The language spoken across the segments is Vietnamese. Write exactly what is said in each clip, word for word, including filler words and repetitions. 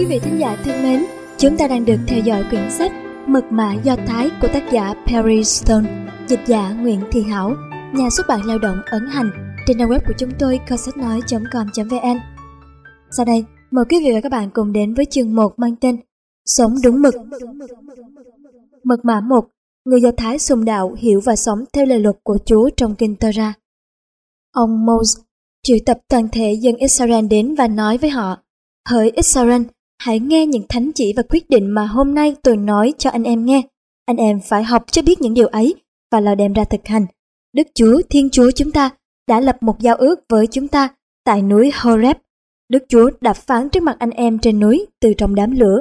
Quý vị thính giả thân mến, chúng ta đang được theo dõi quyển sách Mật mã Do Thái của tác giả Perry Stone, dịch giả Nguyễn Thị Hảo, nhà xuất bản Lao động ấn hành, trên trang web của chúng tôi kho sách nói chấm com chấm vn. Sau đây, mời quý vị và các bạn cùng đến với chương một mang tên Sống đúng mực. Mật mã một. Người Do Thái sùng đạo hiểu và sống theo lời luật của Chúa trong kinh Torah. Ông Moses triệu tập toàn thể dân Israel đến và nói với họ: Hỡi Israel, hãy nghe những thánh chỉ và quyết định mà hôm nay tôi nói cho anh em nghe. Anh em phải học cho biết những điều ấy và lo đem ra thực hành. Đức Chúa Thiên Chúa chúng ta đã lập một giao ước với chúng ta tại núi Horeb. Đức Chúa đã phán trước mặt anh em trên núi từ trong đám lửa.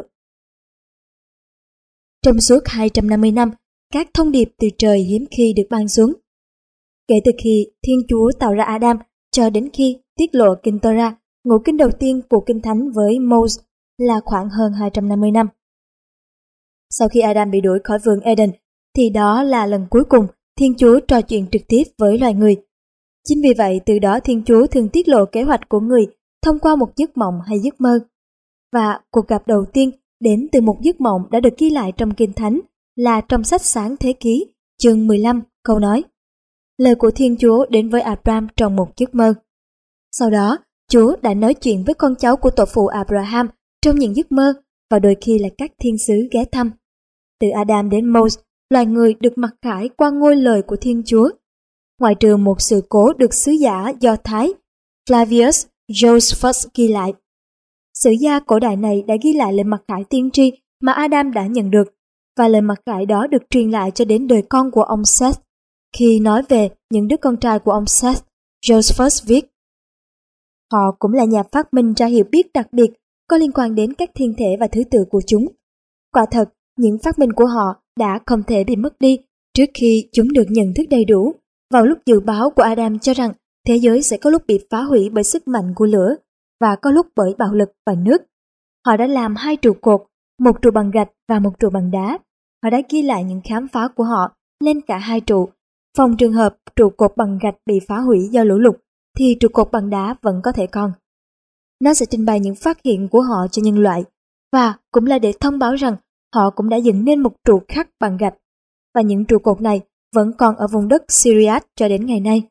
Trong suốt hai trăm năm mươi năm, các thông điệp từ trời hiếm khi được ban xuống. Kể từ khi Thiên Chúa tạo ra Adam cho đến khi tiết lộ kinh Torah, ngũ kinh đầu tiên của Kinh Thánh với Moses, là khoảng hơn hai trăm năm mươi năm. Sau khi Adam bị đuổi khỏi vườn Eden, thì đó là lần cuối cùng Thiên Chúa trò chuyện trực tiếp với loài người. Chính vì vậy, từ đó Thiên Chúa thường tiết lộ kế hoạch của người thông qua một giấc mộng hay giấc mơ. Và cuộc gặp đầu tiên đến từ một giấc mộng đã được ghi lại trong Kinh Thánh là trong sách Sáng Thế Ký, chương mười lăm, câu nói: Lời của Thiên Chúa đến với Abraham trong một giấc mơ. Sau đó, Chúa đã nói chuyện với con cháu của tổ phụ Abraham trong những giấc mơ, và đôi khi là các thiên sứ ghé thăm. Từ Adam đến Moses, loài người được mặc khải qua ngôi lời của Thiên Chúa. Ngoại trừ một sự cố được sứ giả Do Thái Flavius Josephus ghi lại. Sử gia cổ đại này đã ghi lại lời mặc khải tiên tri mà Adam đã nhận được, và lời mặc khải đó được truyền lại cho đến đời con của ông Seth. Khi nói về những đứa con trai của ông Seth, Josephus viết: Họ cũng là nhà phát minh ra hiểu biết đặc biệt có liên quan đến các thiên thể và thứ tự của chúng. Quả thật, những phát minh của họ đã không thể bị mất đi trước khi chúng được nhận thức đầy đủ, vào lúc dự báo của Adam cho rằng thế giới sẽ có lúc bị phá hủy bởi sức mạnh của lửa và có lúc bởi bạo lực và nước. Họ đã làm hai trụ cột, một trụ bằng gạch và một trụ bằng đá. Họ đã ghi lại những khám phá của họ lên cả hai trụ. Phòng trường hợp trụ cột bằng gạch bị phá hủy do lũ lụt, thì trụ cột bằng đá vẫn có thể còn. Nó sẽ trình bày những phát hiện của họ cho nhân loại, và cũng là để thông báo rằng họ cũng đã dựng nên một trụ khắc bằng gạch, và những trụ cột này vẫn còn ở vùng đất Syria cho đến ngày nay.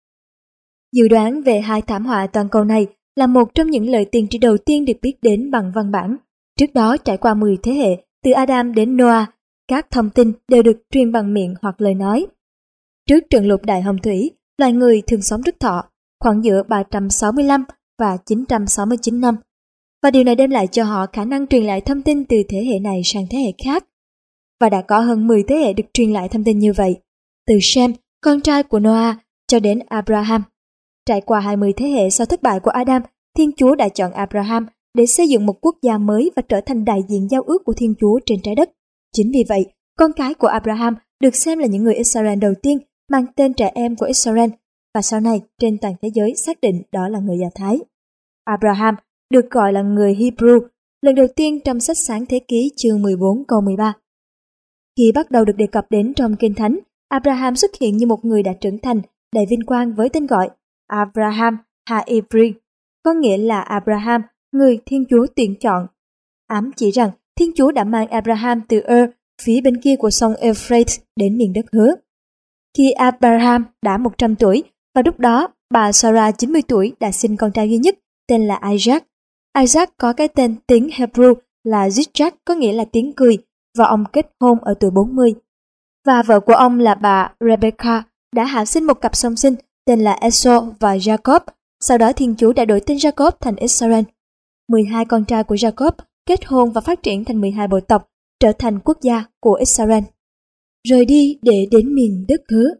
Dự đoán về hai thảm họa toàn cầu này là một trong những lời tiên tri đầu tiên được biết đến bằng văn bản. Trước đó, trải qua mười thế hệ, từ Adam đến Noah, các thông tin đều được truyền bằng miệng hoặc lời nói. Trước trận lụt đại hồng thủy, loài người thường sống rất thọ, khoảng giữa ba trăm sáu mươi lăm và chín trăm sáu mươi chín năm. Và điều này đem lại cho họ khả năng truyền lại thông tin từ thế hệ này sang thế hệ khác. Và đã có hơn mười thế hệ được truyền lại thông tin như vậy, từ Shem, con trai của Noah, cho đến Abraham. Trải qua hai mươi thế hệ sau thất bại của Adam, Thiên Chúa đã chọn Abraham để xây dựng một quốc gia mới và trở thành đại diện giao ước của Thiên Chúa trên trái đất. Chính vì vậy, con cái của Abraham được xem là những người Israel đầu tiên mang tên trẻ em của Israel, và sau này trên toàn thế giới xác định đó là người Do Thái. Abraham được gọi là người Hebrew lần đầu tiên trong sách Sáng Thế Ký chương mười bốn câu mười ba. Khi bắt đầu được đề cập đến trong Kinh Thánh, Abraham xuất hiện như một người đã trưởng thành, đầy vinh quang với tên gọi Abraham ha-Ivri, có nghĩa là Abraham, người Thiên Chúa tuyển chọn, ám chỉ rằng Thiên Chúa đã mang Abraham từ Ur, phía bên kia của sông Euphrates, đến miền đất hứa. Khi Abraham đã một trăm tuổi, và lúc đó bà Sarah chín mươi tuổi đã sinh con trai duy nhất tên là Isaac. Isaac có cái tên tiếng Hebrew là Yitzhak, có nghĩa là tiếng cười, và ông kết hôn ở tuổi bốn mươi. Và vợ của ông là bà Rebecca đã hạ sinh một cặp song sinh tên là Esau và Jacob. Sau đó Thiên Chúa đã đổi tên Jacob thành Israel. mười hai con trai của Jacob kết hôn và phát triển thành mười hai bộ tộc, trở thành quốc gia của Israel. Rời đi để đến miền đất hứa.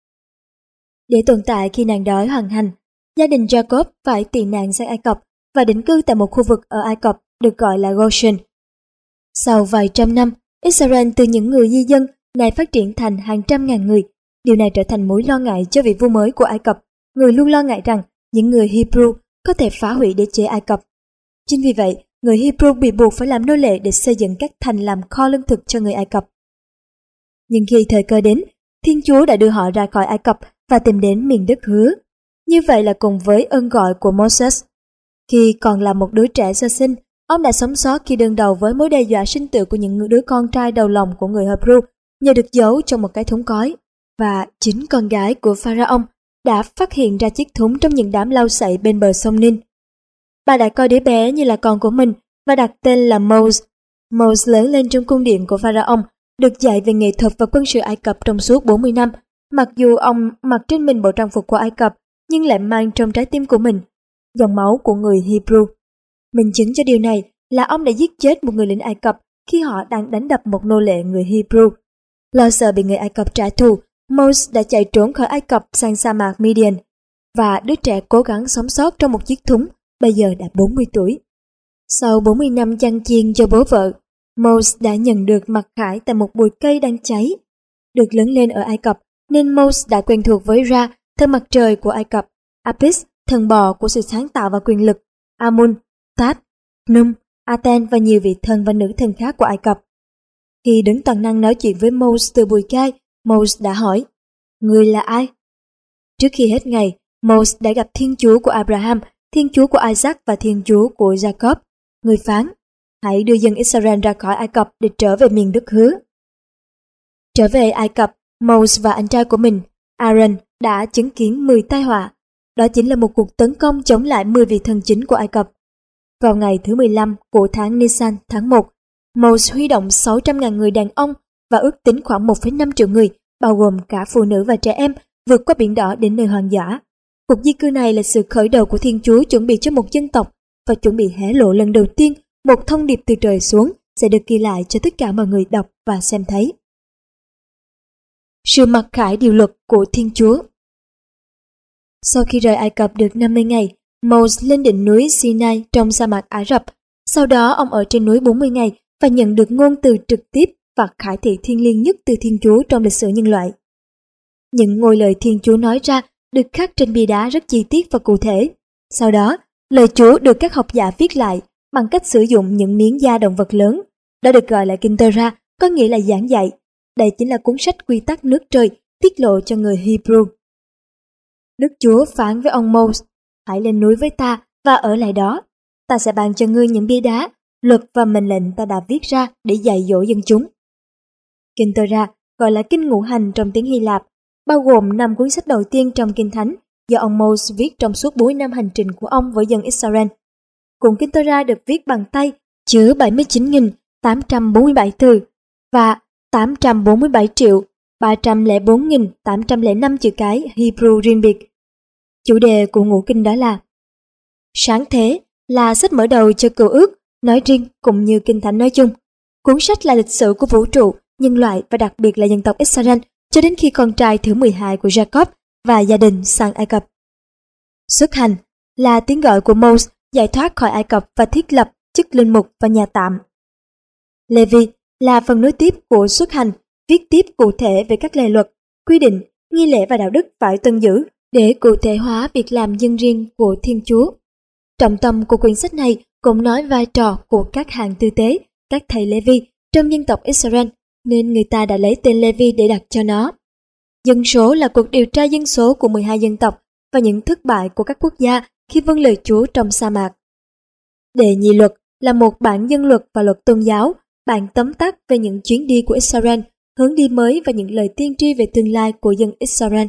Để tồn tại khi nạn đói hoành hành, gia đình Jacob phải tị nạn sang Ai Cập và định cư tại một khu vực ở Ai Cập được gọi là Goshen. Sau vài trăm năm, Israel từ những người di dân nay phát triển thành hàng trăm ngàn người. Điều này trở thành mối lo ngại cho vị vua mới của Ai Cập. Người luôn lo ngại rằng những người Hebrew có thể phá hủy đế chế Ai Cập. Chính vì vậy, người Hebrew bị buộc phải làm nô lệ để xây dựng các thành làm kho lương thực cho người Ai Cập. Nhưng khi thời cơ đến, Thiên Chúa đã đưa họ ra khỏi Ai Cập và tìm đến miền đất hứa. Như vậy là cùng với ơn gọi của Moses. Khi còn là một đứa trẻ sơ sinh, Ông đã sống sót khi đương đầu với mối đe dọa sinh tử của những đứa con trai đầu lòng của người Hebrew nhờ được giấu trong một cái thúng cói. Và chính con gái của Pharaoh đã phát hiện ra chiếc thúng trong những đám lau sậy bên bờ sông Nin. Bà đã coi đứa bé như là con của mình và đặt tên là Moses. Moses lớn lên trong cung điện của Pharaoh, được dạy về nghệ thuật và quân sự Ai Cập trong suốt bốn mươi năm. Mặc dù ông mặc trên mình bộ trang phục của Ai Cập, nhưng lại mang trong trái tim của mình dòng máu của người Hebrew. Minh chứng cho điều này là ông đã giết chết một người lính Ai Cập khi họ đang đánh đập một nô lệ người Hebrew. Lo sợ bị người Ai Cập trả thù, Moses đã chạy trốn khỏi Ai Cập sang sa mạc Midian, và đứa trẻ cố gắng sống sót trong một chiếc thúng, bây giờ đã bốn mươi tuổi. Sau bốn mươi năm chăn chiên cho bố vợ, Moses đã nhận được mặc khải tại một bụi cây đang cháy. Được lớn lên ở Ai Cập, nên Moses đã quen thuộc với Ra, thần mặt trời của Ai Cập, Apis, thần bò của sự sáng tạo và quyền lực, Amun, Tat, Num, Aten và nhiều vị thần và nữ thần khác của Ai Cập. Khi đứng toàn năng nói chuyện với Moses từ bụi cây, Moses đã hỏi, "Ngươi là ai?" Trước khi hết ngày, Moses đã gặp Thiên Chúa của Abraham, Thiên Chúa của Isaac và Thiên Chúa của Jacob. Người phán, hãy đưa dân Israel ra khỏi Ai Cập để trở về miền đất hứa. Trở về Ai Cập, Moses và anh trai của mình, Aaron, đã chứng kiến mười tai họa. Đó chính là một cuộc tấn công chống lại mười vị thần chính của Ai Cập. Vào ngày thứ mười lăm của tháng Nisan tháng một, Moses huy động sáu trăm nghìn người đàn ông và ước tính khoảng một phẩy năm triệu người, bao gồm cả phụ nữ và trẻ em, vượt qua biển đỏ đến nơi hoang dã. Cuộc di cư này là sự khởi đầu của Thiên Chúa chuẩn bị cho một dân tộc và chuẩn bị hé lộ lần đầu tiên một thông điệp từ trời xuống sẽ được ghi lại cho tất cả mọi người đọc và xem thấy. Sự mặc khải điều luật của Thiên Chúa. Sau khi rời Ai Cập được năm mươi ngày, Moses lên đỉnh núi Sinai trong sa mạc Ả Rập. Sau đó ông ở trên núi bốn mươi ngày và nhận được ngôn từ trực tiếp và khải thị thiêng liêng nhất từ Thiên Chúa trong lịch sử nhân loại. Những ngôi lời Thiên Chúa nói ra được khắc trên bia đá rất chi tiết và cụ thể. Sau đó, lời Chúa được các học giả viết lại bằng cách sử dụng những miếng da động vật lớn. Đó được gọi là Kinh Torah, có nghĩa là giảng dạy. Đây chính là cuốn sách quy tắc nước trời tiết lộ cho người Hebrew. Đức Chúa phán với ông Moses, hãy lên núi với ta và ở lại đó. Ta sẽ ban cho ngươi những bia đá, luật và mệnh lệnh ta đã viết ra để dạy dỗ dân chúng. Kinh Torah gọi là Kinh Ngũ Hành trong tiếng Hy Lạp, bao gồm năm cuốn sách đầu tiên trong Kinh Thánh do ông Moses viết trong suốt bốn năm hành trình của ông với dân Israel. Cuốn Kinh Torah được viết bằng tay, chứa bảy mươi chín nghìn tám trăm bốn mươi bảy từ và tám trăm bốn mươi bảy triệu ba trăm lẻ bốn nghìn tám trăm lẻ năm chữ cái Hebrew riêng biệt. Chủ đề của ngũ kinh đó là Sáng Thế, là sách mở đầu cho Cựu Ước nói riêng cũng như Kinh Thánh nói chung. Cuốn sách là lịch sử của vũ trụ, nhân loại và đặc biệt là dân tộc Israel cho đến khi con trai thứ mười hai của Jacob và gia đình sang Ai Cập. Xuất hành là tiếng gọi của Moses giải thoát khỏi Ai Cập và thiết lập chức linh mục và nhà tạm. Lê-vi là phần nối tiếp của xuất hành, viết tiếp cụ thể về các lề luật, quy định, nghi lễ và đạo đức phải tuân giữ để cụ thể hóa việc làm dân riêng của Thiên Chúa. Trọng tâm của quyển sách này cũng nói vai trò của các hàng tư tế, các thầy Lê-vi trong dân tộc Israel, nên người ta đã lấy tên Lê-vi để đặt cho nó. Dân số là cuộc điều tra dân số của mười hai dân tộc và những thất bại của các quốc gia khi vâng lời Chúa trong sa mạc. Đệ nhị luật là một bản dân luật và luật tôn giáo, bản tóm tắt về những chuyến đi của Israel, hướng đi mới và những lời tiên tri về tương lai của dân Israel.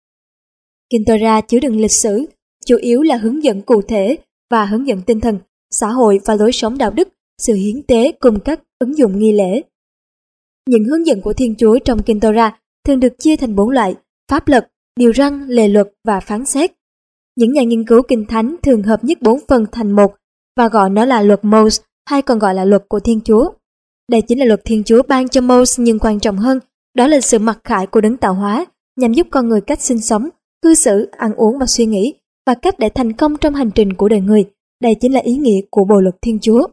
Kinh Torah chứa đựng lịch sử, chủ yếu là hướng dẫn cụ thể và hướng dẫn tinh thần, xã hội và lối sống đạo đức, sự hiến tế cùng các ứng dụng nghi lễ. Những hướng dẫn của Thiên Chúa trong Kinh Torah thường được chia thành bốn loại: pháp luật, điều răn, lề luật và phán xét. Những nhà nghiên cứu Kinh Thánh thường hợp nhất bốn phần thành một và gọi nó là luật Moses, hay còn gọi là luật của Thiên Chúa. Đây chính là luật Thiên Chúa ban cho Moses, nhưng quan trọng hơn, đó là sự mặc khải của đấng tạo hóa, nhằm giúp con người cách sinh sống, cư xử, ăn uống và suy nghĩ, và cách để thành công trong hành trình của đời người. Đây chính là ý nghĩa của bộ luật Thiên Chúa.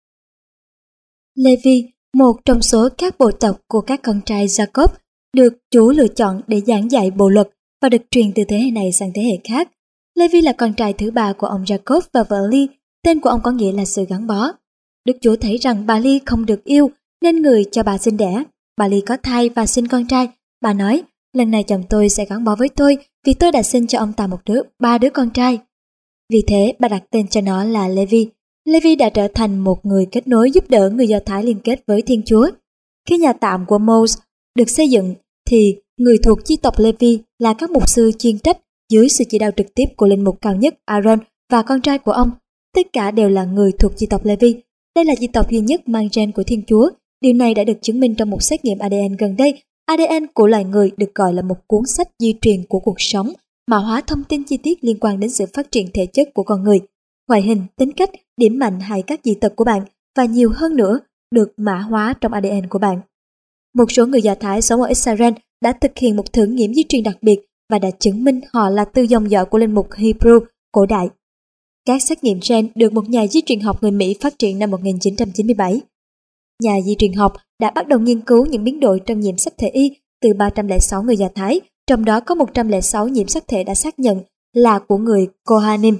Lê-vi, một trong số các bộ tộc của các con trai Jacob, được Chúa lựa chọn để giảng dạy bộ luật và được truyền từ thế hệ này sang thế hệ khác. Lê-vi là con trai thứ ba của ông Jacob và vợ Ly, tên của ông có nghĩa là sự gắn bó. Đức Chúa thấy rằng bà Ly không được yêu nên người cho bà sinh đẻ. Bà Ly có thai và sinh con trai. Bà nói, lần này chồng tôi sẽ gắn bó với tôi vì tôi đã sinh cho ông ta một đứa, ba đứa con trai. Vì thế bà đặt tên cho nó là Lê-vi. Levi đã trở thành một người kết nối giúp đỡ người Do Thái liên kết với Thiên Chúa. Khi nhà tạm của Moses được xây dựng, thì người thuộc chi tộc Levi là các mục sư chuyên trách dưới sự chỉ đạo trực tiếp của linh mục cao nhất Aaron và con trai của ông. Tất cả đều là người thuộc chi tộc Levi. Đây là chi tộc duy nhất mang gen của Thiên Chúa. Điều này đã được chứng minh trong một xét nghiệm a đê en gần đây. a đê en của loài người được gọi là một cuốn sách di truyền của cuộc sống, mã hóa thông tin chi tiết liên quan đến sự phát triển thể chất của con người, ngoại hình, tính cách, điểm mạnh hay các dị tật của bạn và nhiều hơn nữa được mã hóa trong a đê en của bạn. Một số người Do Thái sống ở Israel đã thực hiện một thử nghiệm di truyền đặc biệt và đã chứng minh họ là từ dòng dõi của linh mục Hebrew cổ đại. Các xét nghiệm gen được một nhà di truyền học người Mỹ phát triển năm một nghìn chín trăm chín mươi bảy. Nhà di truyền học đã bắt đầu nghiên cứu những biến đổi trong nhiễm sắc thể Y từ ba trăm lẻ sáu người Do Thái, trong đó có một trăm lẻ sáu nhiễm sắc thể đã xác nhận là của người Kohanim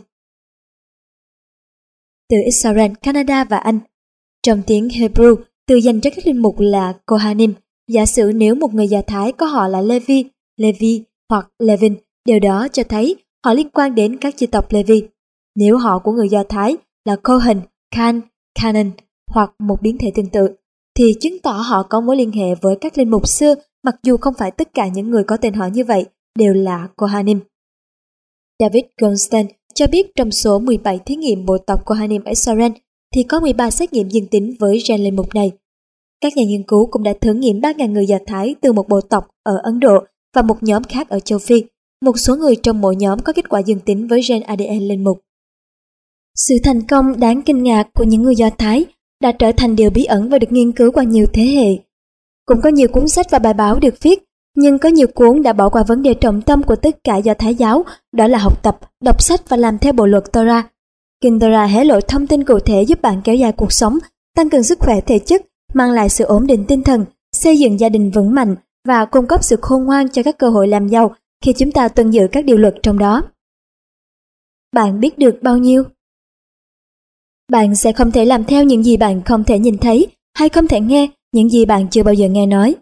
từ Israel, Canada và Anh. Trong tiếng Hebrew, từ dành cho các linh mục là Kohanim. Giả sử nếu một người Do Thái có họ là Levi, Levi hoặc Levin, điều đó cho thấy họ liên quan đến các chi tộc Levi. Nếu họ của người Do Thái là Cohen, Khan, Canaan hoặc một biến thể tương tự, thì chứng tỏ họ có mối liên hệ với các linh mục xưa, mặc dù không phải tất cả những người có tên họ như vậy đều là Kohanim. David Goldstein cho biết trong số mười bảy thí nghiệm bộ tộc Kohanim ở Israel thì có mười ba xét nghiệm dương tính với gen linh mục này. Các nhà nghiên cứu cũng đã thử nghiệm ba nghìn người Do Thái từ một bộ tộc ở Ấn Độ và một nhóm khác ở châu Phi. Một số người trong mỗi nhóm có kết quả dương tính với gen a đê en linh mục. Sự thành công đáng kinh ngạc của những người Do Thái đã trở thành điều bí ẩn và được nghiên cứu qua nhiều thế hệ. Cũng có nhiều cuốn sách và bài báo được viết, nhưng có nhiều cuốn đã bỏ qua vấn đề trọng tâm của tất cả Do Thái giáo, đó là học tập, đọc sách và làm theo bộ luật Torah. Kinh Torah hé lộ thông tin cụ thể giúp bạn kéo dài cuộc sống, tăng cường sức khỏe thể chất, mang lại sự ổn định tinh thần, xây dựng gia đình vững mạnh và cung cấp sự khôn ngoan cho các cơ hội làm giàu khi chúng ta tuân giữ các điều luật trong đó. Bạn biết được bao nhiêu? Bạn sẽ không thể làm theo những gì bạn không thể nhìn thấy hay không thể nghe những gì bạn chưa bao giờ nghe nói.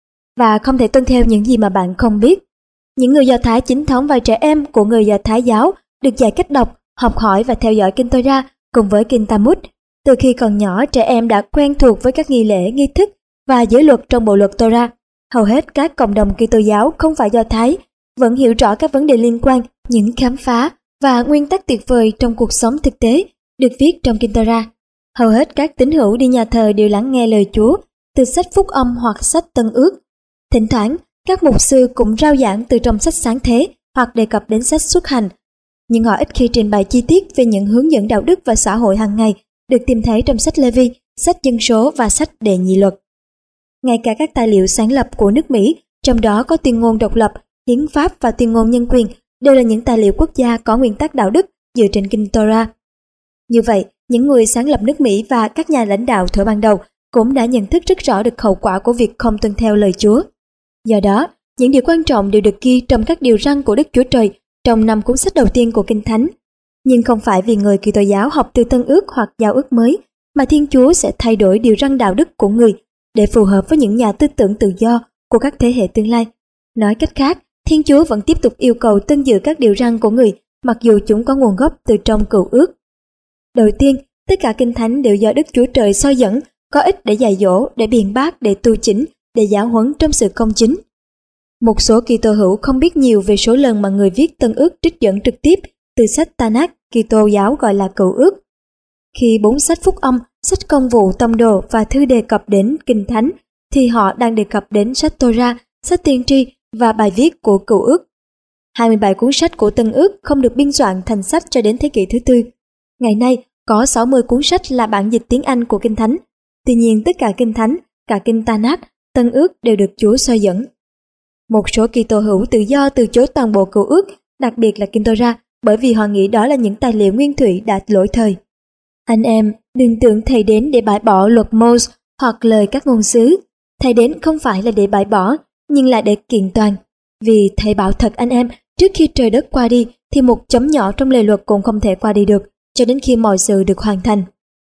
Và không thể tuân theo những gì mà bạn không biết. Những người Do Thái chính thống và trẻ em của người Do Thái giáo được dạy cách đọc, học hỏi và theo dõi kinh Torah cùng với kinh Talmud. Từ khi còn nhỏ, trẻ em đã quen thuộc với các nghi lễ, nghi thức và giới luật trong bộ luật Torah. Hầu hết các cộng đồng Kitô giáo không phải Do Thái vẫn hiểu rõ các vấn đề liên quan, những khám phá và nguyên tắc tuyệt vời trong cuộc sống thực tế được viết trong kinh Torah. Hầu hết các tín hữu đi nhà thờ đều lắng nghe lời Chúa từ sách Phúc Âm hoặc sách Tân Ước. Thỉnh thoảng, các mục sư cũng rao giảng từ trong sách Sáng Thế hoặc đề cập đến sách Xuất Hành. Nhưng họ ít khi trình bày chi tiết về những hướng dẫn đạo đức và xã hội hàng ngày được tìm thấy trong sách Lê-vi, sách Dân số và sách Đệ Nhị Luật. Ngay cả các tài liệu sáng lập của nước Mỹ, trong đó có tuyên ngôn độc lập, hiến pháp và tuyên ngôn nhân quyền, đều là những tài liệu quốc gia có nguyên tắc đạo đức dựa trên kinh Torah. Như vậy, những người sáng lập nước Mỹ và các nhà lãnh đạo thuở ban đầu cũng đã nhận thức rất rõ được hậu quả của việc không tuân theo lời Chúa. Do đó, những điều quan trọng đều được ghi trong các điều răn của Đức Chúa Trời trong năm cuốn sách đầu tiên của Kinh Thánh. Nhưng không phải vì người Kitô giáo học từ Tân Ước hoặc Giao ước mới mà Thiên Chúa sẽ thay đổi điều răn đạo đức của người để phù hợp với những nhà tư tưởng tự do của các thế hệ tương lai. Nói cách khác, Thiên Chúa vẫn tiếp tục yêu cầu tuân giữ các điều răn của người mặc dù chúng có nguồn gốc từ trong Cựu Ước. Đầu tiên, tất cả Kinh Thánh đều do Đức Chúa Trời soi dẫn, có ích để dạy dỗ, để biện bác, để tu chỉnh, để giáo huấn trong sự công chính. Một số Kitô hữu không biết nhiều về số lần mà người viết Tân Ước trích dẫn trực tiếp từ sách Tanakh, Kitô giáo gọi là Cựu Ước. Khi bốn sách Phúc Âm, sách Công vụ, Tông đồ và thư đề cập đến Kinh Thánh, thì họ đang đề cập đến sách Torah, sách Tiên tri và bài viết của Cựu Ước. hai mươi bảy cuốn sách của Tân Ước không được biên soạn thành sách cho đến thế kỷ thứ tư. Ngày nay, có sáu mươi cuốn sách là bản dịch tiếng Anh của Kinh Thánh. Tuy nhiên, tất cả Kinh Thánh, cả Kinh Tanakh, Tân Ước đều được Chúa soi dẫn. Một số Kitô hữu tự do từ chối toàn bộ Cựu Ước, đặc biệt là Kinh Torah, bởi vì họ nghĩ đó là những tài liệu nguyên thủy đã lỗi thời. Anh em, đừng tưởng Thầy đến để bãi bỏ luật Mô-se hoặc lời các ngôn sứ. Thầy đến không phải là để bãi bỏ, nhưng là để kiện toàn. Vì Thầy bảo thật anh em, trước khi trời đất qua đi, thì một chấm nhỏ trong lề luật cũng không thể qua đi được, cho đến khi mọi sự được hoàn thành.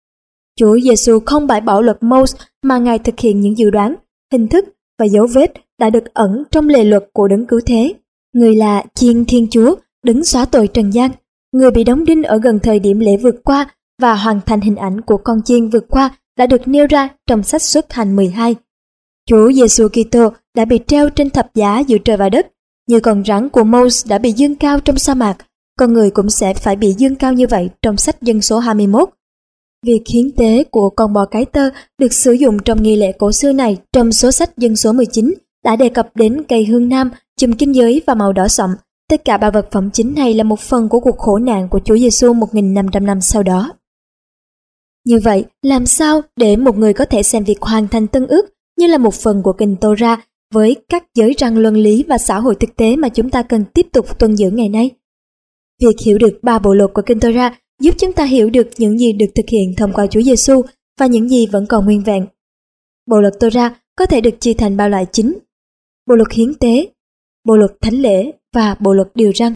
Chúa Giêsu không bãi bỏ luật Mô-se mà Ngài thực hiện những dự đoán, hình thức và dấu vết đã được ẩn trong lề luật của Đấng Cứu Thế. Người là Chiên Thiên Chúa, Đấng xóa tội trần gian. Người bị đóng đinh ở gần thời điểm lễ vượt qua và hoàn thành hình ảnh của con chiên vượt qua đã được nêu ra trong sách Xuất Hành mười hai. Chúa Giêsu Kitô đã bị treo trên thập giá giữa trời và đất, như con rắn của Moses đã bị dương cao trong sa mạc, con người cũng sẽ phải bị dương cao như vậy trong sách Dân số hai mươi mốt. Việc hiến tế của con bò cái tơ được sử dụng trong nghi lễ cổ xưa này trong số sách Dân số mười chín đã đề cập đến cây hương nam, chùm kinh giới và màu đỏ sậm. Tất cả ba vật phẩm chính này là một phần của cuộc khổ nạn của Chúa Giêsu một nghìn năm trăm năm sau đó. Như vậy, làm sao để một người có thể xem việc hoàn thành Tân Ước như là một phần của kinh Tô-ra với các giới răn luân lý và xã hội thực tế mà chúng ta cần tiếp tục tuân giữ ngày nay? Việc hiểu được ba bộ luật của kinh Tô-ra giúp chúng ta hiểu được những gì được thực hiện thông qua Chúa Giêsu và những gì vẫn còn nguyên vẹn. Bộ luật Tô-ra có thể được chia thành ba loại chính: bộ luật hiến tế, bộ luật thánh lễ và bộ luật điều răn.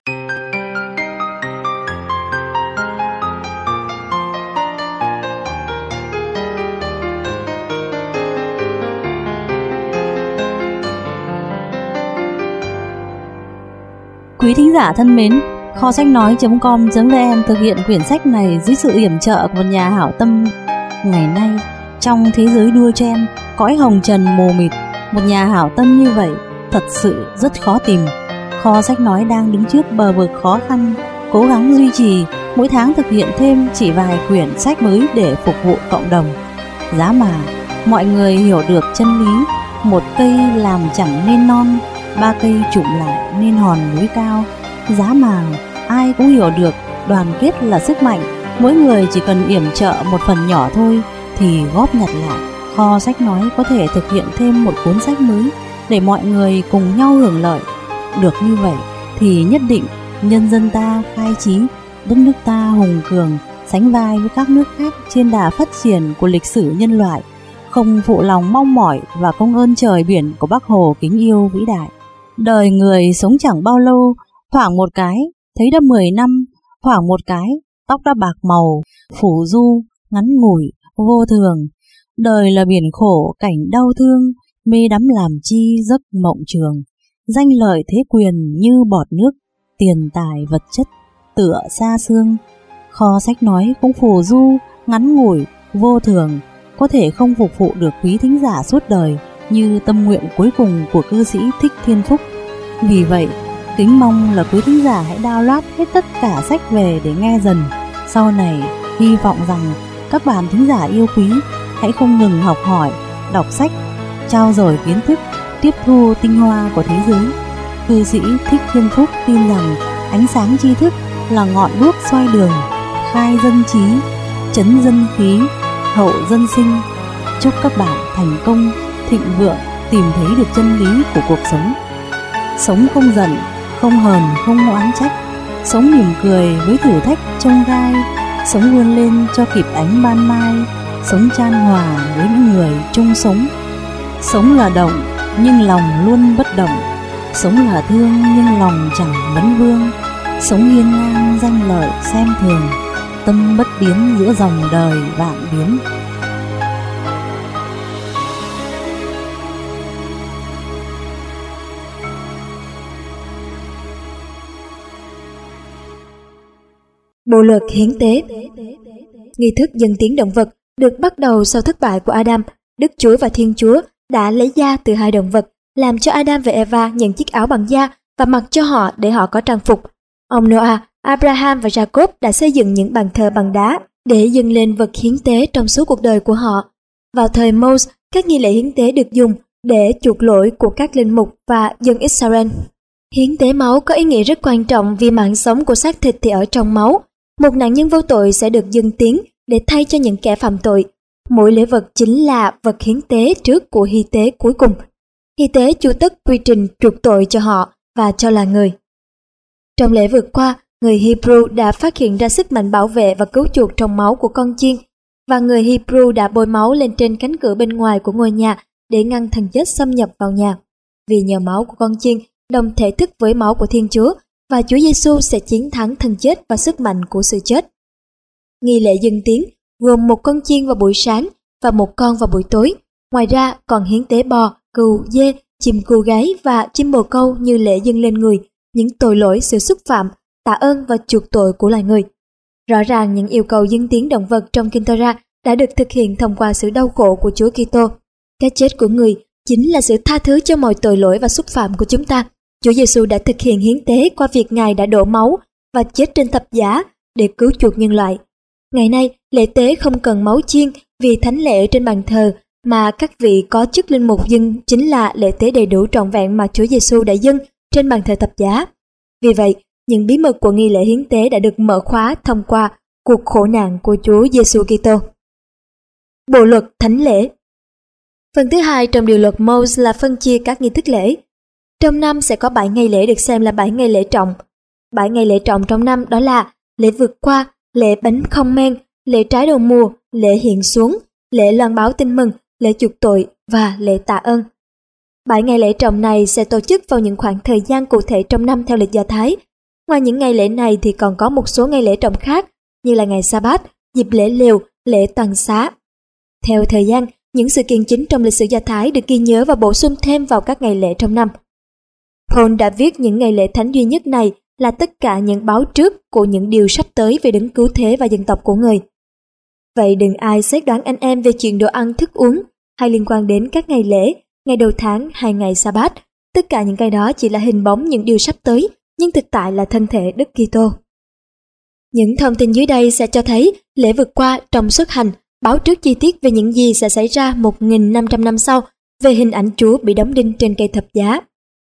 Quý thính giả thân mến, kho sách nói chấm com chấm vn thực hiện quyển sách này dưới sự yểm trợ của một nhà hảo tâm. Ngày nay, trong thế giới đua chen, cõi hồng trần mù mịt, một nhà hảo tâm như vậy thật sự rất khó tìm. Kho sách nói đang đứng trước bờ vực khó khăn, cố gắng duy trì, mỗi tháng thực hiện thêm chỉ vài quyển sách mới để phục vụ cộng đồng. Giá mà mọi người hiểu được chân lý, một cây làm chẳng nên non, ba cây chụm lại nên hòn núi cao. Giá mà ai cũng hiểu được đoàn kết là sức mạnh, mỗi người chỉ cần yểm trợ một phần nhỏ thôi thì góp nhặt lại, kho sách nói có thể thực hiện thêm một cuốn sách mới để mọi người cùng nhau hưởng lợi. Được như vậy thì nhất định nhân dân ta khai trí, đất nước ta hùng cường, sánh vai với các nước khác trên đà phát triển của lịch sử nhân loại, không phụ lòng mong mỏi và công ơn trời biển của Bác Hồ kính yêu vĩ đại. Đời người sống chẳng bao lâu, thoảng một cái thấy đã mười năm, thoảng một cái tóc đã bạc màu, phủ du, ngắn ngủi, vô thường. Đời là biển khổ cảnh đau thương, mê đắm làm chi giấc mộng trường. Danh lợi thế quyền như bọt nước, tiền tài vật chất tựa xa xương. Kho sách nói cũng phù du, ngắn ngủi, vô thường, có thể không phục vụ được quý thính giả suốt đời như tâm nguyện cuối cùng của cư sĩ Thích Thiên Phúc. Vì vậy, kính mong là quý thính giả hãy download hết tất cả sách về để nghe dần. Sau này, hy vọng rằng các bạn thính giả yêu quý hãy không ngừng học hỏi, đọc sách, trao dồi kiến thức, tiếp thu tinh hoa của thế giới. Cư sĩ Thích Thiên Phúc tin rằng ánh sáng tri thức là ngọn đuốc soi đường, khai dân trí, trấn dân khí, hậu dân sinh. Chúc các bạn thành công, thịnh vượng, tìm thấy được chân lý của cuộc sống. Sống không giận, không hờn, không oán trách, sống mỉm cười với thử thách chông gai, sống vươn lên cho kịp ánh ban mai, sống chan hòa với những người chung sống. Sống là động nhưng lòng luôn bất động, sống là thương nhưng lòng chẳng vấn vương, sống hiên ngang danh lợi xem thường, tâm bất biến giữa dòng đời vạn biến. Bộ luật hiến tế. Nghi thức dâng tiếng động vật được bắt đầu sau thất bại của Adam. Đức Chúa và Thiên Chúa đã lấy da từ hai động vật, làm cho Adam và Eva nhận chiếc áo bằng da và mặc cho họ để họ có trang phục. Ông Noah, Abraham và Jacob đã xây dựng những bàn thờ bằng đá để dâng lên vật hiến tế trong suốt cuộc đời của họ. Vào thời Moses, các nghi lễ hiến tế được dùng để chuộc lỗi của các linh mục và dân Israel. Hiến tế máu có ý nghĩa rất quan trọng vì mạng sống của xác thịt thì ở trong máu. Một nạn nhân vô tội sẽ được dâng tiếng để thay cho những kẻ phạm tội. Mỗi lễ vật chính là vật hiến tế trước của hy tế cuối cùng. Hy tế chu tất quy trình chuộc tội cho họ và cho là người. Trong lễ vượt qua, người Hebrew đã phát hiện ra sức mạnh bảo vệ và cứu chuộc trong máu của con chiên, và người Hebrew đã bôi máu lên trên cánh cửa bên ngoài của ngôi nhà để ngăn thần chết xâm nhập vào nhà. Vì nhờ máu của con chiên đồng thể thức với máu của Thiên Chúa, và Chúa Giêsu sẽ chiến thắng thần chết và sức mạnh của sự chết. Nghi lễ dâng tiếng gồm một con chiên vào buổi sáng và một con vào buổi tối. Ngoài ra còn hiến tế bò, cừu, dê, chim cừu gáy và chim bồ câu như lễ dâng lên người những tội lỗi, sự xúc phạm, tạ ơn và chuộc tội của loài người. Rõ ràng những yêu cầu dâng hiến động vật trong Kinh Torah đã được thực hiện thông qua sự đau khổ của Chúa Kitô. Cái chết của người chính là sự tha thứ cho mọi tội lỗi và xúc phạm của chúng ta. Chúa Giêsu đã thực hiện hiến tế qua việc Ngài đã đổ máu và chết trên thập giá để cứu chuộc nhân loại. Ngày nay, lễ tế không cần máu chiên vì thánh lễ trên bàn thờ mà các vị có chức linh mục dâng chính là lễ tế đầy đủ trọn vẹn mà Chúa Giêsu đã dâng trên bàn thờ thập giá. Vì vậy, những bí mật của nghi lễ hiến tế đã được mở khóa thông qua cuộc khổ nạn của Chúa Giêsu Kitô. Bộ luật thánh lễ. Phần thứ hai trong điều luật Mô-se là phân chia các nghi thức lễ. Trong năm sẽ có bảy ngày lễ được xem là bảy ngày lễ trọng. Bảy ngày lễ trọng trong năm đó là lễ vượt qua, lễ bánh không men, lễ trái đầu mùa, lễ hiện xuống, lễ loan báo tin mừng, lễ chuộc tội và lễ tạ ơn. Bảy ngày lễ trọng này sẽ tổ chức vào những khoảng thời gian cụ thể trong năm theo lịch Do Thái. Ngoài những ngày lễ này thì còn có một số ngày lễ trọng khác như là ngày Sa-bát, dịp lễ lều, lễ toàn xá. Theo thời gian, những sự kiện chính trong lịch sử Do Thái được ghi nhớ và bổ sung thêm vào các ngày lễ trong năm. Paul đã viết những ngày lễ thánh duy nhất này là tất cả những báo trước của những điều sắp tới về đấng cứu thế và dân tộc của người. Vậy đừng ai xét đoán anh em về chuyện đồ ăn thức uống hay liên quan đến các ngày lễ, ngày đầu tháng hay ngày Sa-bát. Tất cả những cái đó chỉ là hình bóng những điều sắp tới, nhưng thực tại là thân thể Đức Kitô. Những thông tin dưới đây sẽ cho thấy lễ vượt qua trong xuất hành báo trước chi tiết về những gì sẽ xảy ra một nghìn năm trăm năm sau về hình ảnh Chúa bị đóng đinh trên cây thập giá.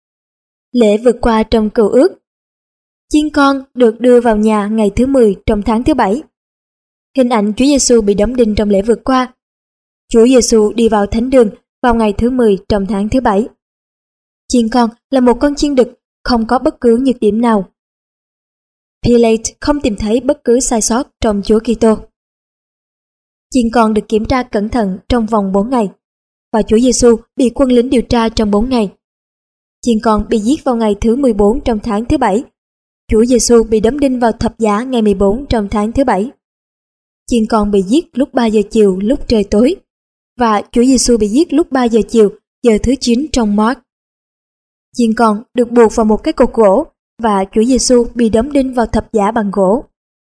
Lễ vượt qua trong Cựu Ước. Chiên con được đưa vào nhà ngày thứ mười trong tháng thứ bảy. Hình ảnh Chúa Giêsu bị đóng đinh trong lễ vượt qua. Chúa Giêsu đi vào thánh đường vào ngày thứ mười trong tháng thứ bảy. Chiên con là một con chiên đực, không có bất cứ nhược điểm nào. Pilate không tìm thấy bất cứ sai sót trong Chúa Kitô. Chiên con được kiểm tra cẩn thận trong vòng bốn ngày, và Chúa Giêsu bị quân lính điều tra trong bốn ngày. Chiên con bị giết vào ngày thứ mười bốn trong tháng thứ bảy. Chúa Giêsu bị đóng đinh vào thập giá ngày mười bốn trong tháng thứ bảy. Chiên con bị giết lúc ba giờ chiều lúc trời tối, và Chúa Giêsu bị giết lúc ba giờ chiều, giờ thứ chín trong Mark. Chiên con được buộc vào một cái cột gỗ, và Chúa Giêsu bị đóng đinh vào thập giá bằng gỗ.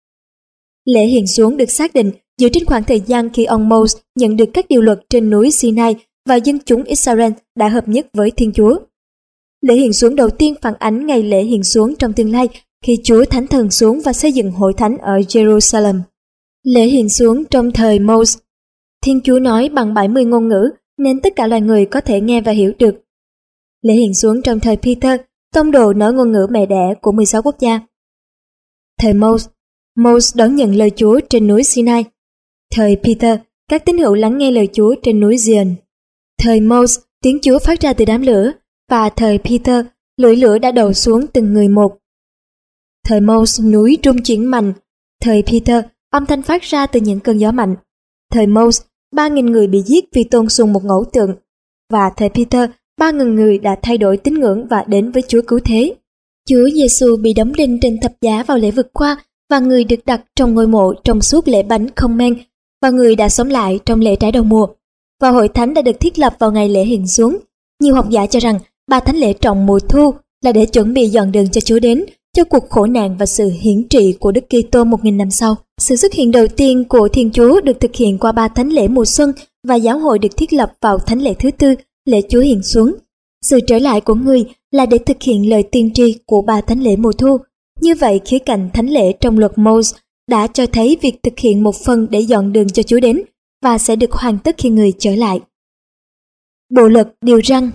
Lễ hiện xuống được xác định dựa trên khoảng thời gian khi ông Mô-se nhận được các điều luật trên núi Sinai và dân chúng Israel đã hợp nhất với Thiên Chúa. Lễ hiện xuống đầu tiên phản ánh ngày lễ hiện xuống trong tương lai khi Chúa Thánh Thần xuống và xây dựng hội thánh ở Jerusalem. Lễ hiện xuống trong thời Mô-se. Thiên Chúa nói bằng bảy mươi ngôn ngữ nên tất cả loài người có thể nghe và hiểu được. Lễ hiện xuống trong thời Peter, tông đồ nói ngôn ngữ mẹ đẻ của mười sáu quốc gia. Thời Mô-se, Mô-se đón nhận lời Chúa trên núi Sinai. Thời Peter, các tín hữu lắng nghe lời Chúa trên núi Zion. Thời Mô-se, tiếng Chúa phát ra từ đám lửa, và thời Peter, lưỡi lửa đã đổ xuống từng người một. Thời Mô-se, núi rung chuyển mạnh. Thời Peter, âm thanh phát ra từ những cơn gió mạnh. Thời Mô-se, ba nghìn người bị giết vì tôn sùng một ngẫu tượng. Và thời Peter, ba nghìn người đã thay đổi tín ngưỡng và đến với Chúa cứu thế. Chúa Giêsu bị đóng đinh trên thập giá vào lễ vượt qua, và người được đặt trong ngôi mộ trong suốt lễ bánh không men, và người đã sống lại trong lễ trái đầu mùa. Và hội thánh đã được thiết lập vào ngày lễ hiện xuống. Nhiều học giả cho rằng ba thánh lễ trọng mùa thu là để chuẩn bị dọn đường cho Chúa đến, cho cuộc khổ nạn và sự hiển trị của Đức Kitô một nghìn năm sau. Sự xuất hiện đầu tiên của Thiên Chúa được thực hiện qua ba thánh lễ mùa xuân, và giáo hội được thiết lập vào thánh lễ thứ tư, lễ Chúa hiện xuống. Sự trở lại của người là để thực hiện lời tiên tri của ba thánh lễ mùa thu. Như vậy, khía cạnh thánh lễ trong luật Mô-se đã cho thấy việc thực hiện một phần để dọn đường cho Chúa đến, và sẽ được hoàn tất khi người trở lại. Bộ luật điều răn.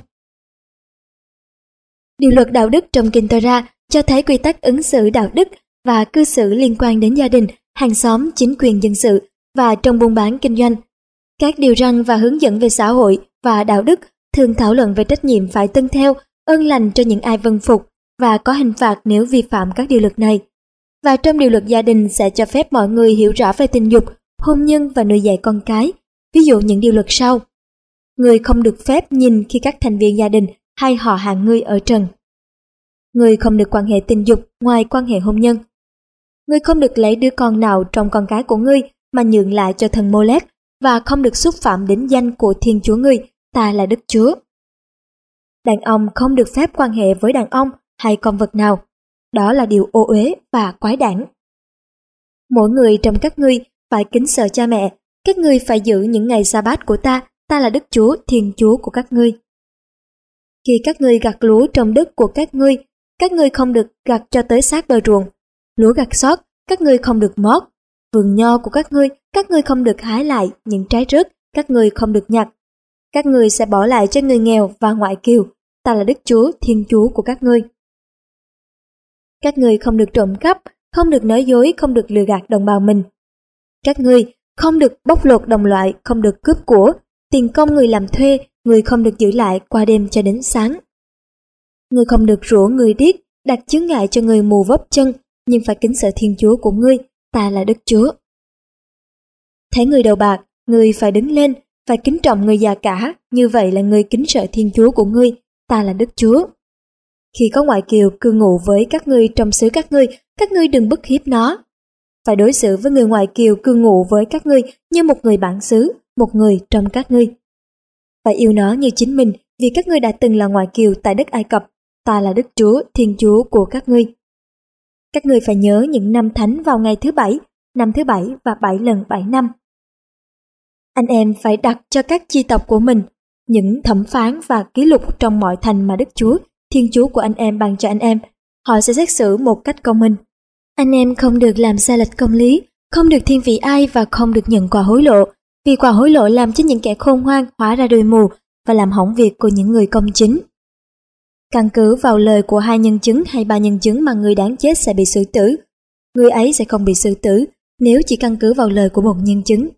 Điều luật đạo đức trong Kinh Torah cho thấy quy tắc ứng xử đạo đức và cư xử liên quan đến gia đình, hàng xóm, chính quyền dân sự và trong buôn bán kinh doanh. Các điều răn và hướng dẫn về xã hội và đạo đức thường thảo luận về trách nhiệm phải tuân theo, ơn lành cho những ai vâng phục và có hình phạt nếu vi phạm các điều luật này. Và trong điều luật gia đình sẽ cho phép mọi người hiểu rõ về tình dục, hôn nhân và nuôi dạy con cái. Ví dụ những điều luật sau: người không được phép nhìn khi các thành viên gia đình hay họ hàng ngươi ở trần. Người không được quan hệ tình dục ngoài quan hệ hôn nhân. Người không được lấy đứa con nào trong con cái của ngươi mà nhượng lại cho thần Mô-lét, và không được xúc phạm đến danh của Thiên Chúa ngươi, ta là Đức Chúa. Đàn ông không được phép quan hệ với đàn ông hay con vật nào. Đó là điều ô uế và quái đản. Mỗi người trong các ngươi phải kính sợ cha mẹ, các ngươi phải giữ những ngày sa-bát của ta, ta là Đức Chúa, Thiên Chúa của các ngươi. Khi các ngươi gặt lúa trong đất của các ngươi, các ngươi không được gặt cho tới sát bờ ruộng. Lúa gặt sót, các ngươi không được mót. Vườn nho của các ngươi, các ngươi không được hái lại, những trái rớt, các ngươi không được nhặt. Các ngươi sẽ bỏ lại cho người nghèo và ngoại kiều, ta là Đức Chúa, Thiên Chúa của các ngươi. Các ngươi không được trộm cắp, không được nói dối, không được lừa gạt đồng bào mình. Các ngươi không được bóc lột đồng loại, không được cướp của, tiền công người làm thuê, người không được giữ lại qua đêm cho đến sáng. Ngươi không được rủa người điếc, đặt chướng ngại cho người mù vấp chân, nhưng phải kính sợ Thiên Chúa của ngươi, ta là Đức Chúa. Thấy người đầu bạc, ngươi phải đứng lên, phải kính trọng người già cả, như vậy là ngươi kính sợ Thiên Chúa của ngươi, ta là Đức Chúa. Khi có ngoại kiều cư ngụ với các ngươi trong xứ các ngươi, các ngươi đừng bức hiếp nó. Phải đối xử với người ngoại kiều cư ngụ với các ngươi như một người bản xứ, một người trong các ngươi. Phải yêu nó như chính mình, vì các ngươi đã từng là ngoại kiều tại đất Ai Cập, ta là Đức Chúa, Thiên Chúa của các ngươi. Các ngươi phải nhớ những năm thánh vào ngày thứ bảy, năm thứ bảy và bảy lần bảy năm. Anh em phải đặt cho các chi tộc của mình những thẩm phán và ký lục trong mọi thành mà Đức Chúa, Thiên Chúa của anh em ban cho anh em. Họ sẽ xét xử một cách công minh. Anh em không được làm sai lệch công lý, không được thiên vị ai và không được nhận quà hối lộ, vì quà hối lộ làm cho những kẻ khôn ngoan hóa ra đuôi mù và làm hỏng việc của những người công chính. Căn cứ vào lời của hai nhân chứng hay ba nhân chứng mà người đáng chết sẽ bị xử tử, người ấy sẽ không bị xử tử nếu chỉ căn cứ vào lời của một nhân chứng.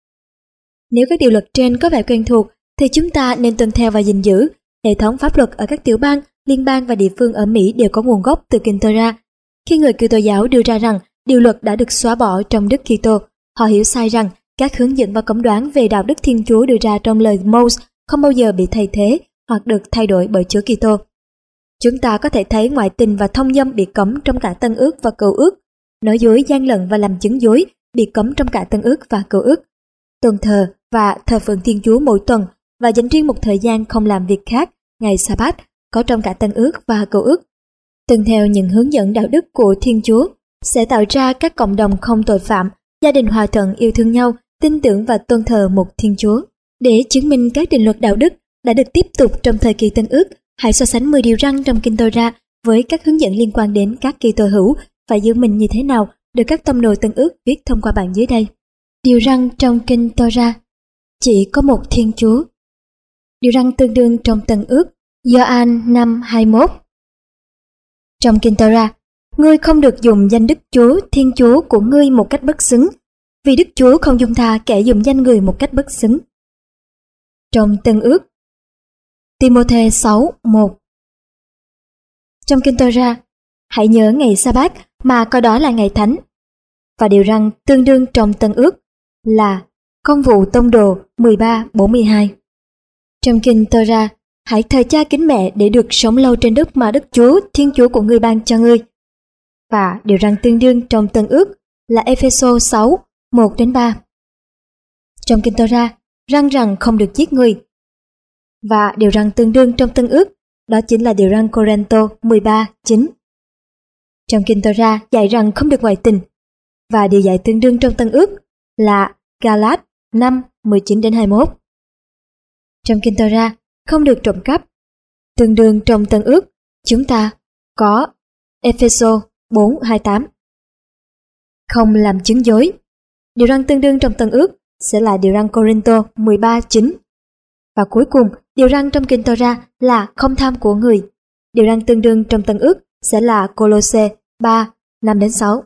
Nếu các điều luật trên có vẻ quen thuộc, thì chúng ta nên tuân theo và gìn giữ. Hệ thống pháp luật ở các tiểu bang, liên bang và địa phương ở Mỹ đều có nguồn gốc từ Kinh Torah. Khi người Kitô giáo đưa ra rằng điều luật đã được xóa bỏ trong Đức Kitô, họ hiểu sai rằng các hướng dẫn và cấm đoán về đạo đức Thiên Chúa đưa ra trong lời Moses không bao giờ bị thay thế hoặc được thay đổi bởi Chúa Kitô. Chúng ta có thể thấy ngoại tình và thông dâm bị cấm trong cả Tân Ước và Cựu Ước, nói dối, gian lận và làm chứng dối bị cấm trong cả Tân Ước và Cựu Ước. Tuần thờ và thờ phượng Thiên Chúa mỗi tuần và dành riêng một thời gian không làm việc khác, ngày Sa-bát, có trong cả Tân Ước và Cựu Ước. Tuân theo những hướng dẫn đạo đức của Thiên Chúa sẽ tạo ra các cộng đồng không tội phạm, gia đình hòa thuận, yêu thương nhau, tin tưởng và tôn thờ một Thiên Chúa. Để chứng minh các định luật đạo đức đã được tiếp tục trong thời kỳ Tân Ước, hãy so sánh mười điều răn trong Kinh Torah với các hướng dẫn liên quan đến các Kitô hữu phải giữ mình như thế nào, được các tông đồ Tân Ước viết thông qua bản dưới đây. Điều răn trong Kinh Torah: chỉ có một Thiên Chúa. Điều răn tương đương trong Tân Ước: Gioan năm hai mươi mốt. Trong Kinh Torah, ngươi không được dùng danh Đức Chúa, Thiên Chúa của ngươi một cách bất xứng, vì Đức Chúa không dung tha kẻ dùng danh người một cách bất xứng. Trong Tân Ước, Ti-mô-thê sáu một. Trong Kinh Torah, hãy nhớ ngày Sa-bát mà coi đó là ngày thánh. Và điều răn tương đương trong Tân Ước là Công vụ Tông đồ mười ba bốn mươi hai. Trong Kinh Torah, hãy thờ cha kính mẹ để được sống lâu trên đất mà Đức Chúa, Thiên Chúa của ngươi ban cho ngươi. Và điều răn tương đương trong Tân Ước là Ê-phê-sô sáu một đến ba. Trong Kinh Torah, răn rằng không được giết người. Và điều răn tương đương trong Tân Ước, đó chính là điều răn Cô-rinh-tô mười ba chín. Trong Kinh Torah dạy rằng không được ngoại tình. Và điều dạy tương đương trong Tân Ước là Ga-lát năm mười chín đến hai mươi mốt. Trong Kinh Torah không được trộm cắp. Tương đương trong Tân Ước, chúng ta có Ê-phê-sô bốn hai tám. Không làm chứng dối. Điều răn tương đương trong Tân Ước sẽ là điều răn Cô-rinh-tô mười ba chín. Và cuối cùng, điều răn trong Kinh Torah là không tham của người. Điều răn tương đương trong Tân Ước sẽ là Cô-lô-sê ba năm đến sáu.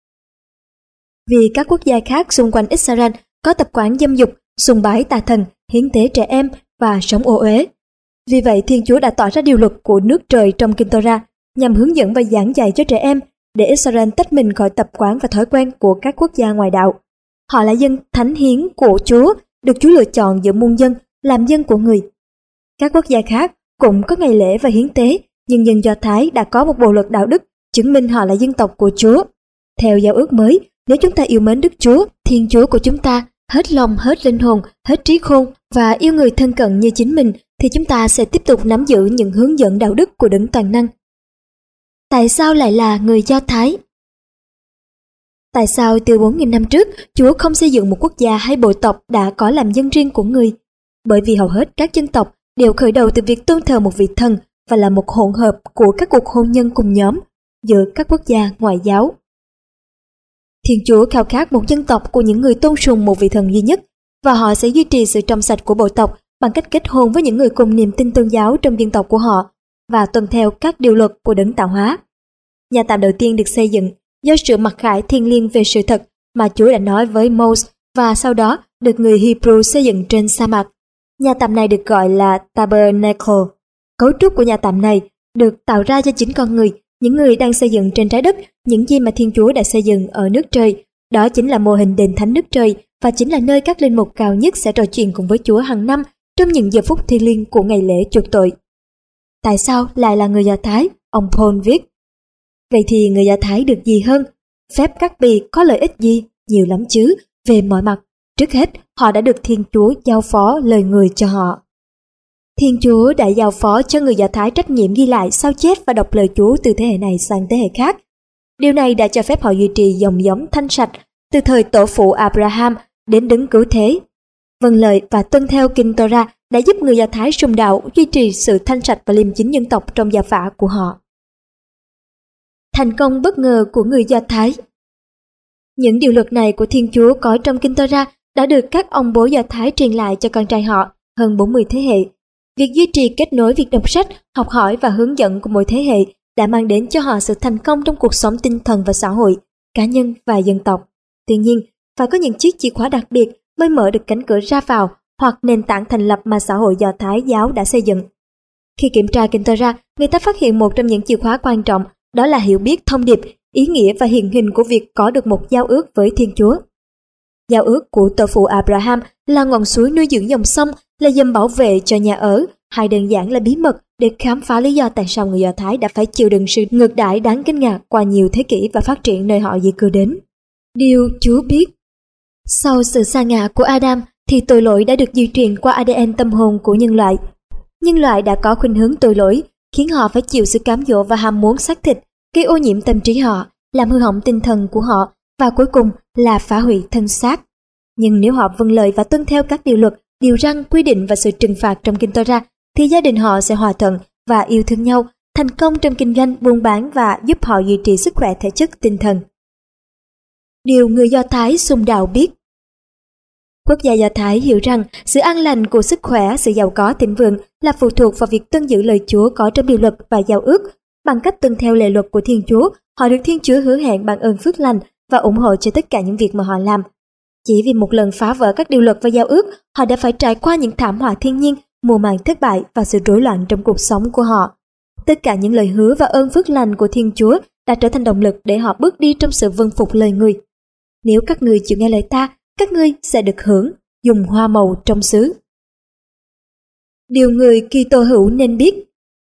Vì các quốc gia khác xung quanh Israel có tập quán dâm dục, sùng bái tà thần, hiến tế trẻ em và sống ô uế. Vì vậy Thiên Chúa đã tỏ ra điều luật của nước trời trong Kinh Torah nhằm hướng dẫn và giảng dạy cho trẻ em để Israel tách mình khỏi tập quán và thói quen của các quốc gia ngoài đạo. Họ là dân thánh hiến của Chúa, được Chúa lựa chọn giữa muôn dân làm dân của người. Các quốc gia khác cũng có ngày lễ và hiến tế, nhưng dân Do Thái đã có một bộ luật đạo đức chứng minh họ là dân tộc của Chúa. Theo giao ước mới, nếu chúng ta yêu mến Đức Chúa, Thiên Chúa của chúng ta, hết lòng, hết linh hồn, hết trí khôn và yêu người thân cận như chính mình, thì chúng ta sẽ tiếp tục nắm giữ những hướng dẫn đạo đức của Đấng Toàn Năng. Tại sao lại là người Do Thái? Tại sao từ bốn nghìn năm trước, Chúa không xây dựng một quốc gia hay bộ tộc đã có làm dân riêng của người? Bởi vì hầu hết các dân tộc đều khởi đầu từ việc tôn thờ một vị thần và là một hỗn hợp của các cuộc hôn nhân cùng nhóm giữa các quốc gia ngoại giáo. Thiên Chúa khao khát một dân tộc của những người tôn sùng một vị thần duy nhất, và họ sẽ duy trì sự trong sạch của bộ tộc bằng cách kết hôn với những người cùng niềm tin tôn giáo trong dân tộc của họ và tuân theo các điều luật của đấng tạo hóa. Nhà tạm đầu tiên được xây dựng do sự mặc khải thiêng liêng về sự thật mà Chúa đã nói với Moses, và sau đó được người Hebrew xây dựng trên sa mạc. Nhà tạm này được gọi là Tabernacle. Cấu trúc của nhà tạm này được tạo ra cho chính con người, những người đang xây dựng trên trái đất, những gì mà Thiên Chúa đã xây dựng ở nước trời. Đó chính là mô hình đền thánh nước trời, và chính là nơi các linh mục cao nhất sẽ trò chuyện cùng với Chúa hàng năm trong những giờ phút thiêng liêng của ngày lễ chuộc tội. Tại sao lại là người Do Thái? Ông Paul viết. Vậy thì người Do Thái được gì hơn? Phép cắt bì có lợi ích gì? Nhiều lắm chứ, về mọi mặt. Trước hết, họ đã được Thiên Chúa giao phó lời người cho họ. Thiên Chúa đã giao phó cho người Do Thái trách nhiệm ghi lại, sao chép và đọc lời Chúa từ thế hệ này sang thế hệ khác. Điều này đã cho phép họ duy trì dòng giống thanh sạch từ thời tổ phụ Abraham đến đấng cứu thế. Vâng lời và tuân theo kinh Torah đã giúp người Do Thái sùng đạo duy trì sự thanh sạch và liêm chính dân tộc trong gia phả của họ. Thành công bất ngờ của người Do Thái. Những điều luật này của Thiên Chúa có trong kinh Torah đã được các ông bố Do Thái truyền lại cho con trai họ hơn bốn mươi thế hệ. Việc duy trì kết nối việc đọc sách, học hỏi và hướng dẫn của mỗi thế hệ đã mang đến cho họ sự thành công trong cuộc sống tinh thần và xã hội, cá nhân và dân tộc. Tuy nhiên, phải có những chiếc chìa khóa đặc biệt mới mở được cánh cửa ra vào hoặc nền tảng thành lập mà xã hội Do Thái giáo đã xây dựng. Khi kiểm tra kinh Torah, người ta phát hiện một trong những chìa khóa quan trọng, đó là hiểu biết thông điệp, ý nghĩa và hiện hình của việc có được một giao ước với Thiên Chúa. Giao ước của tổ phụ Abraham là ngọn suối nuôi dưỡng dòng sông, là dầm bảo vệ cho nhà ở, hay đơn giản là bí mật để khám phá lý do tại sao người Do Thái đã phải chịu đựng sự ngược đãi đáng kinh ngạc qua nhiều thế kỷ và phát triển nơi họ di cư đến. Điều Chúa biết. Sau sự sa ngã của Adam thì tội lỗi đã được di truyền qua a đê en tâm hồn của nhân loại. Nhân loại đã có khuynh hướng tội lỗi, khiến họ phải chịu sự cám dỗ và ham muốn xác thịt, gây ô nhiễm tâm trí họ, làm hư hỏng tinh thần của họ và cuối cùng là phá hủy thân xác. Nhưng nếu họ vâng lời và tuân theo các điều luật, điều răn, quy định và sự trừng phạt trong kinh Torah, thì gia đình họ sẽ hòa thuận và yêu thương nhau, thành công trong kinh doanh, buôn bán và giúp họ duy trì sức khỏe thể chất, tinh thần. Điều người Do Thái sùng đạo biết. Quốc gia Do Thái hiểu rằng sự an lành của sức khỏe, sự giàu có thịnh vượng là phụ thuộc vào việc tuân giữ lời Chúa có trong điều luật và giao ước. Bằng cách tuân theo lệ luật của Thiên Chúa, họ được Thiên Chúa hứa hẹn ban ơn phước lành và ủng hộ cho tất cả những việc mà họ làm. Chỉ vì một lần phá vỡ các điều luật và giao ước, họ đã phải trải qua những thảm họa thiên nhiên, mùa màng thất bại và sự rối loạn trong cuộc sống của họ. Tất cả những lời hứa và ơn phước lành của Thiên Chúa đã trở thành động lực để họ bước đi trong sự vâng phục lời người. Nếu các ngươi chịu nghe lời ta, các ngươi sẽ được hưởng, dùng hoa màu trong xứ. Điều người Kitô hữu nên biết.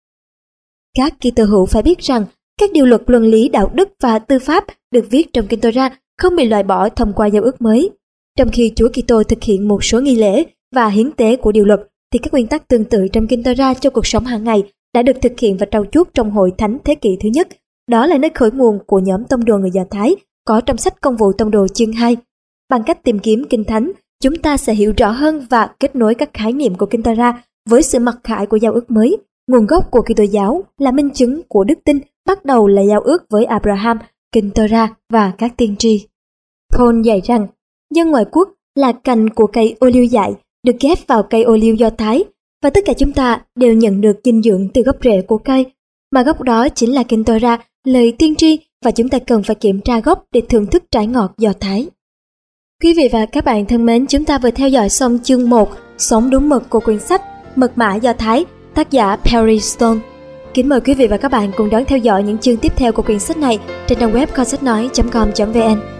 Các Kitô hữu phải biết rằng các điều luật luân lý, đạo đức và tư pháp được viết trong kinh Torah không bị loại bỏ thông qua giao ước mới. Trong khi Chúa Kitô thực hiện một số nghi lễ và hiến tế của điều luật, thì các nguyên tắc tương tự trong kinh Torah cho cuộc sống hàng ngày đã được thực hiện và trau chuốt trong hội thánh thế kỷ thứ nhất. Đó là nơi khởi nguồn của nhóm tông đồ người Do Thái có trong sách Công vụ Tông đồ chương hai. Bằng cách tìm kiếm kinh thánh, chúng ta sẽ hiểu rõ hơn và kết nối các khái niệm của kinh Torah với sự mặc khải của giao ước mới. Nguồn gốc của Kitô giáo là minh chứng của đức tin, bắt đầu là giao ước với Abraham, kinh Torah và các tiên tri. Paul dạy rằng, dân ngoại quốc là cành của cây ô liu dại được ghép vào cây ô liu Do Thái, và tất cả chúng ta đều nhận được dinh dưỡng từ gốc rễ của cây, mà gốc đó chính là kinh Torah, lời tiên tri, và chúng ta cần phải kiểm tra gốc để thưởng thức trái ngọt Do Thái. Quý vị và các bạn thân mến, chúng ta vừa theo dõi xong chương một, Sống đúng mực của quyển sách Mật mã Do Thái, tác giả Perry Stone. Kính mời quý vị và các bạn cùng đón theo dõi những chương tiếp theo của quyển sách này trên trang web kho sách nói chấm com chấm vn.